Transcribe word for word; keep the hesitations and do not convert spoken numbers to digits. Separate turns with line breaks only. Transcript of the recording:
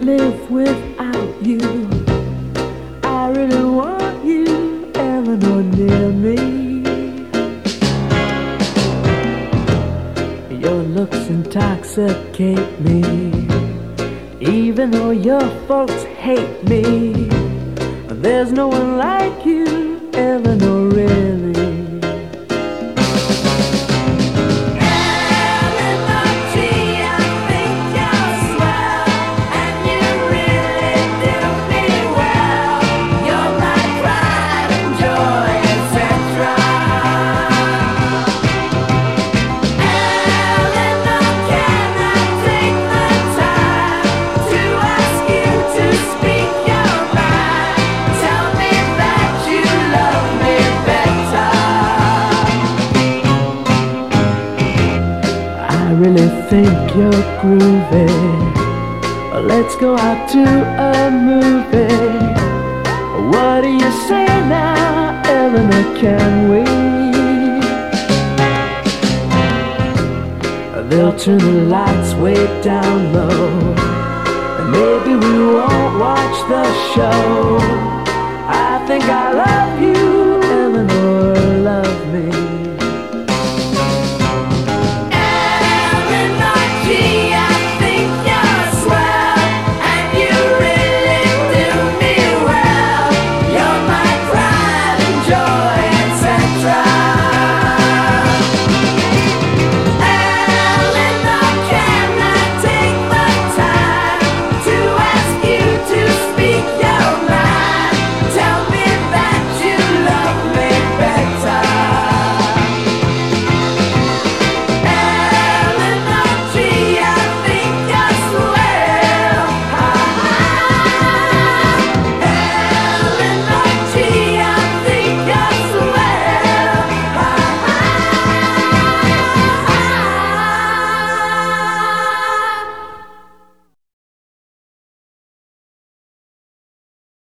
live without you. I really want you, Eleanor, near me. Your looks intoxicate me, even though your folks hate me. There's no one like you, Eleanor, really. I really think you're groovy. Let's go out to a movie. What do you say now, Eleanor, can we? They'll turn the lights way down low, and maybe we won't watch the show. I think I